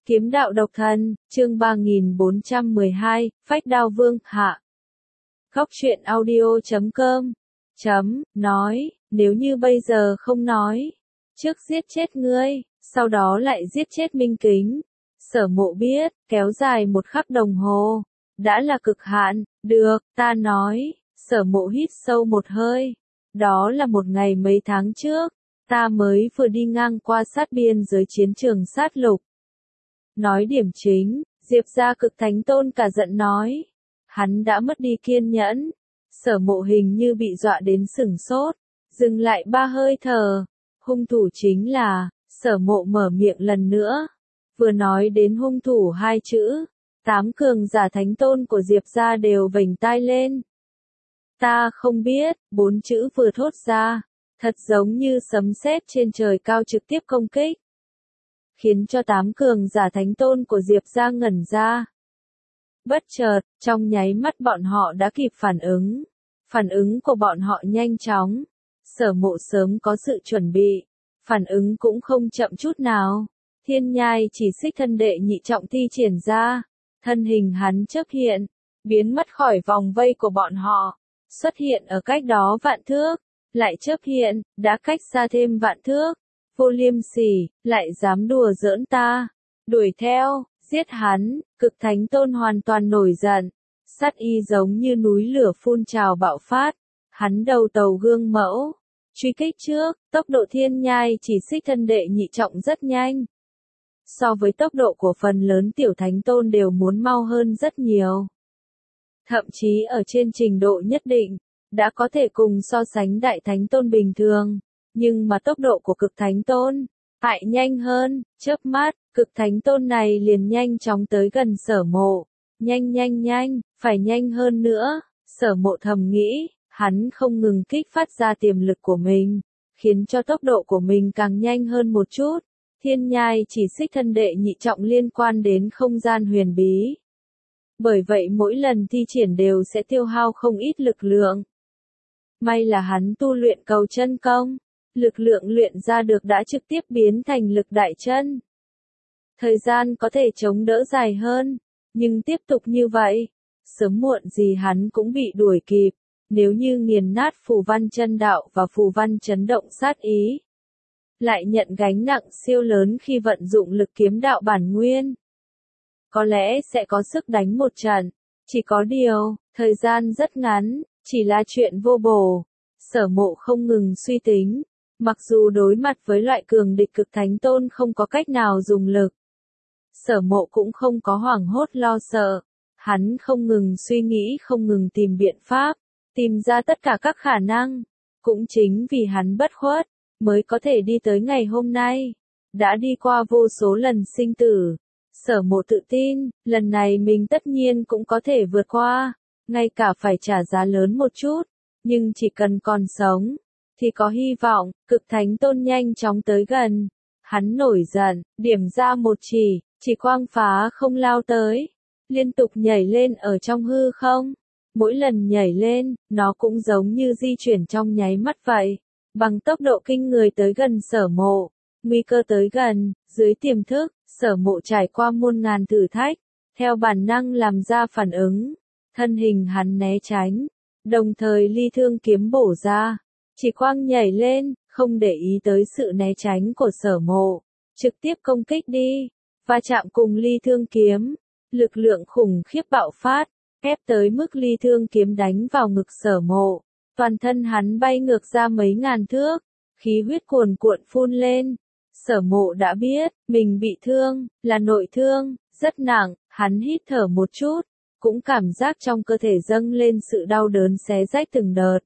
Kiếm đạo độc thân, chương 3412, Phách Đao Vương, hạ. Góc truyện audio.com. Nói, nếu như bây giờ không nói, trước giết chết ngươi, sau đó lại giết chết Minh Kính. Sở Mộ biết, kéo dài một khắc đồng hồ, đã là cực hạn, được, ta nói, Sở Mộ hít sâu một hơi. Đó là một ngày mấy tháng trước, ta mới vừa đi ngang qua sát biên giới chiến trường sát lục. Nói điểm chính, Diệp gia Cực Thánh Tôn cả giận nói. Hắn đã mất đi kiên nhẫn. Sở Mộ hình như bị dọa đến sửng sốt, dừng lại 3 hơi thở. Hung thủ chính là, Sở Mộ mở miệng lần nữa. Vừa nói đến hung thủ 2 chữ, 8 cường giả Thánh Tôn của Diệp gia đều vểnh tai lên. Ta không biết, 4 chữ vừa thốt ra, thật giống như sấm sét trên trời cao trực tiếp công kích, khiến cho 8 cường giả Thánh Tôn của Diệp gia ngẩn ra. Bất chợt, trong nháy mắt bọn họ đã kịp phản ứng của bọn họ nhanh chóng. Sở Mộ sớm có sự chuẩn bị, phản ứng cũng không chậm chút nào. Thiên nhai chỉ xích thân đệ nhị trọng thi triển ra, thân hình hắn chớp hiện, biến mất khỏi vòng vây của bọn họ, xuất hiện ở cách đó vạn thước, lại chớp hiện, đã cách xa thêm vạn thước. Vô liêm sỉ, lại dám đùa giỡn ta, đuổi theo, giết hắn. Cực Thánh Tôn hoàn toàn nổi giận, sát y giống như núi lửa phun trào bạo phát, hắn đầu tàu gương mẫu, truy kích trước. Tốc độ thiên nhai chỉ xích thân đệ nhị trọng rất nhanh, so với tốc độ của phần lớn tiểu Thánh Tôn đều muốn mau hơn rất nhiều, thậm chí ở trên trình độ nhất định đã có thể cùng so sánh đại Thánh Tôn bình thường. Nhưng mà tốc độ của Cực Thánh Tôn lại nhanh hơn, chớp mắt, Cực Thánh Tôn này liền nhanh chóng tới gần Sở Mộ. Nhanh, phải nhanh hơn nữa. Sở Mộ thầm nghĩ, hắn không ngừng kích phát ra tiềm lực của mình, khiến cho tốc độ của mình càng nhanh hơn một chút. Thiên nhai chỉ xích thân đệ nhị trọng liên quan đến không gian huyền bí, bởi vậy mỗi lần thi triển đều sẽ tiêu hao không ít lực lượng. May là hắn tu luyện cầu chân công, lực lượng luyện ra được đã trực tiếp biến thành lực đại chân. Thời gian có thể chống đỡ dài hơn, nhưng tiếp tục như vậy, sớm muộn gì hắn cũng bị đuổi kịp. Nếu như nghiền nát phù văn chân đạo và phù văn chấn động sát ý, lại nhận gánh nặng siêu lớn khi vận dụng lực kiếm đạo bản nguyên, có lẽ sẽ có sức đánh một trận. Chỉ có điều, thời gian rất ngắn, chỉ là chuyện vô bổ. Sở Mộ không ngừng suy tính. Mặc dù đối mặt với loại cường địch Cực Thánh Tôn không có cách nào dùng lực, Sở Mộ cũng không có hoảng hốt lo sợ. Hắn không ngừng suy nghĩ, không ngừng tìm biện pháp, tìm ra tất cả các khả năng. Cũng chính vì hắn bất khuất, mới có thể đi tới ngày hôm nay. Đã đi qua vô số lần sinh tử, Sở Mộ tự tin, lần này mình tất nhiên cũng có thể vượt qua, ngay cả phải trả giá lớn một chút, nhưng chỉ cần còn sống thì có hy vọng. Cực Thánh Tôn nhanh chóng tới gần, hắn nổi giận, điểm ra một chỉ quang phá không lao tới, liên tục nhảy lên ở trong hư không. Mỗi lần nhảy lên, nó cũng giống như di chuyển trong nháy mắt vậy, bằng tốc độ kinh người tới gần Sở Mộ. Nguy cơ tới gần, dưới tiềm thức, Sở Mộ trải qua muôn ngàn thử thách, theo bản năng làm ra phản ứng, thân hình hắn né tránh, đồng thời ly thương kiếm bổ ra. Chỉ quang nhảy lên, không để ý tới sự né tránh của Sở Mộ, trực tiếp công kích đi, va chạm cùng ly thương kiếm, lực lượng khủng khiếp bạo phát, ép tới mức ly thương kiếm đánh vào ngực Sở Mộ, toàn thân hắn bay ngược ra mấy ngàn thước, khí huyết cuồn cuộn phun lên. Sở Mộ đã biết, mình bị thương, là nội thương, rất nặng. Hắn hít thở một chút, cũng cảm giác trong cơ thể dâng lên sự đau đớn xé rách từng đợt.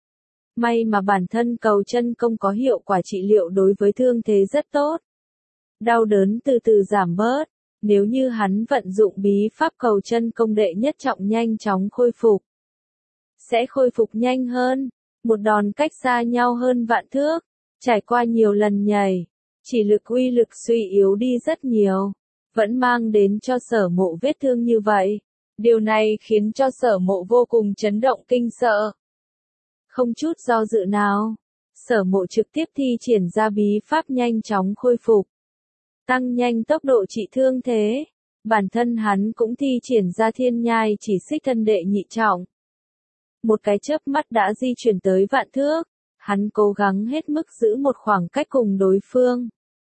May mà bản thân cầu chân công có hiệu quả trị liệu đối với thương thế rất tốt. Đau đớn từ từ giảm bớt. Nếu như hắn vận dụng bí pháp cầu chân công đệ nhất trọng nhanh chóng khôi phục, sẽ khôi phục nhanh hơn. Một đòn cách xa nhau hơn vạn thước, trải qua nhiều lần nhảy, chỉ lực uy lực suy yếu đi rất nhiều, vẫn mang đến cho Sở Mộ vết thương như vậy. Điều này khiến cho Sở Mộ vô cùng chấn động kinh sợ. Không chút do dự nào, Sở Mộ trực tiếp thi triển ra bí pháp nhanh chóng khôi phục. tăng nhanh tốc độ trị thương thế. Bản thân hắn cũng thi triển ra thiên nhai chỉ xích thân đệ nhị trọng. Một cái chớp mắt đã di chuyển tới vạn thước, hắn cố gắng hết mức giữ một khoảng cách cùng đối phương.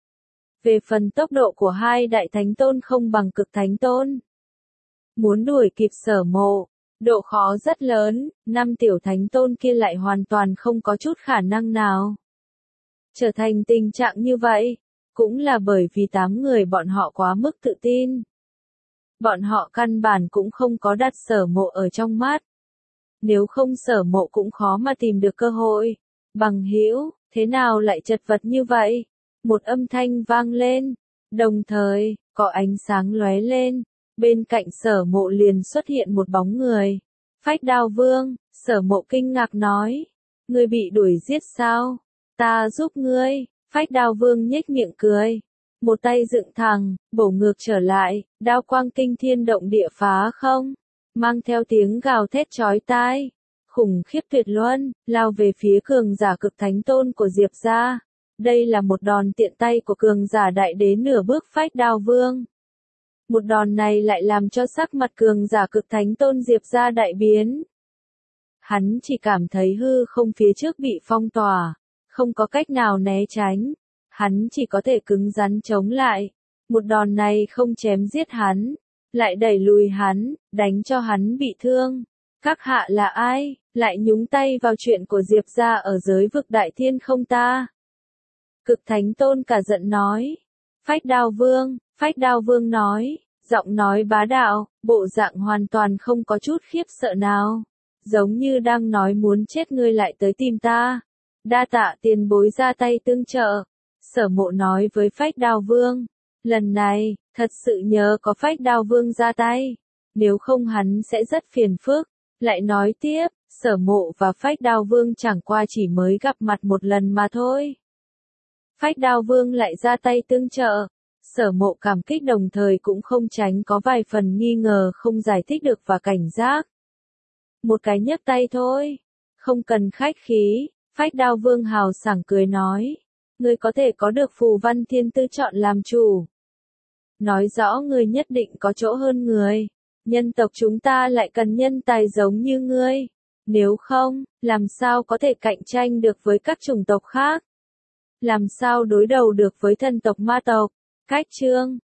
Về phần tốc độ của hai đại thánh tôn không bằng cực thánh tôn. Muốn đuổi kịp Sở Mộ, độ khó rất lớn, 5 tiểu thánh tôn kia lại hoàn toàn không có chút khả năng nào. Trở thành tình trạng như vậy, cũng là bởi vì 8 người bọn họ quá mức tự tin. Bọn họ căn bản cũng không có đặt Sở Mộ ở trong mắt. Nếu không Sở Mộ cũng khó mà tìm được cơ hội. Bằng hữu, thế nào lại chật vật như vậy? Một âm thanh vang lên, đồng thời, có ánh sáng lóe lên, bên cạnh Sở Mộ liền xuất hiện một bóng người. Phách Đao Vương, Sở Mộ kinh ngạc nói, ngươi bị đuổi giết sao? Ta giúp ngươi. Phách Đao Vương nhếch miệng cười, một tay dựng thẳng, bổ ngược trở lại, đao quang kinh thiên động địa phá không, mang theo tiếng gào thét chói tai, khủng khiếp tuyệt luân, lao về phía cường giả cực thánh tôn của Diệp gia. Đây là một đòn tiện tay của cường giả đại đế nửa bước Phách Đao Vương. Một đòn này lại làm cho sắc mặt cường giả cực thánh tôn Diệp gia đại biến. Hắn chỉ cảm thấy hư không phía trước bị phong tỏa, không có cách nào né tránh. Hắn chỉ có thể cứng rắn chống lại. Một đòn này không chém giết hắn, lại đẩy lùi hắn, đánh cho hắn bị thương. Các hạ là ai, lại nhúng tay vào chuyện của Diệp gia ở giới vực đại thiên không ta? Cực thánh tôn cả giận nói. Phách Đao Vương nói, giọng nói bá đạo, bộ dạng hoàn toàn không có chút khiếp sợ nào. Giống như đang nói muốn chết ngươi lại tới tìm ta. Đa tạ tiền bối ra tay tương trợ. Sở Mộ nói với Phách Đao Vương. Lần này, thật sự nhờ có Phách Đao Vương ra tay. Nếu không hắn sẽ rất phiền phức. Lại nói tiếp, Sở Mộ và Phách Đao Vương chẳng qua chỉ mới gặp mặt một lần mà thôi. Phách Đao Vương lại ra tay tương trợ. Sở Mộ cảm kích đồng thời cũng không tránh có vài phần nghi ngờ không giải thích được và cảnh giác. Một cái nhấc tay thôi. Không cần khách khí. Phách Đao Vương hào sảng cười nói. Ngươi có thể có được phù văn thiên tư chọn làm chủ. Nói rõ ngươi nhất định có chỗ hơn người. Nhân tộc chúng ta lại cần nhân tài giống như ngươi. Nếu không, làm sao có thể cạnh tranh được với các chủng tộc khác? Làm sao đối đầu được với thần tộc ma tộc? Cách chương